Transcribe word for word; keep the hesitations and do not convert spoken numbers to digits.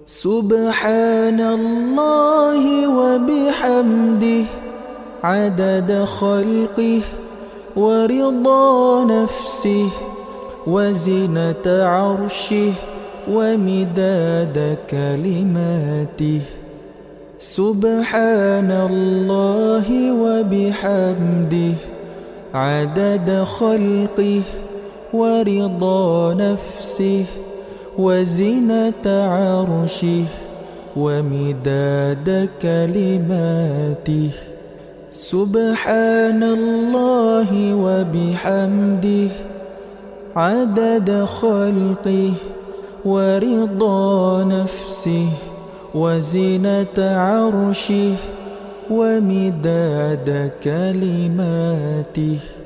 سبحان الله وبحمده عدد خلقه ورضا نفسه وزنة عرشه ومداد كلماته. سبحان الله وبحمده عدد خلقه ورضا نفسه وزنة عرشه ومداد كلماته. سبحان الله وبحمده عدد خلقه ورضا نفسه وزنة عرشه ومداد كلماته.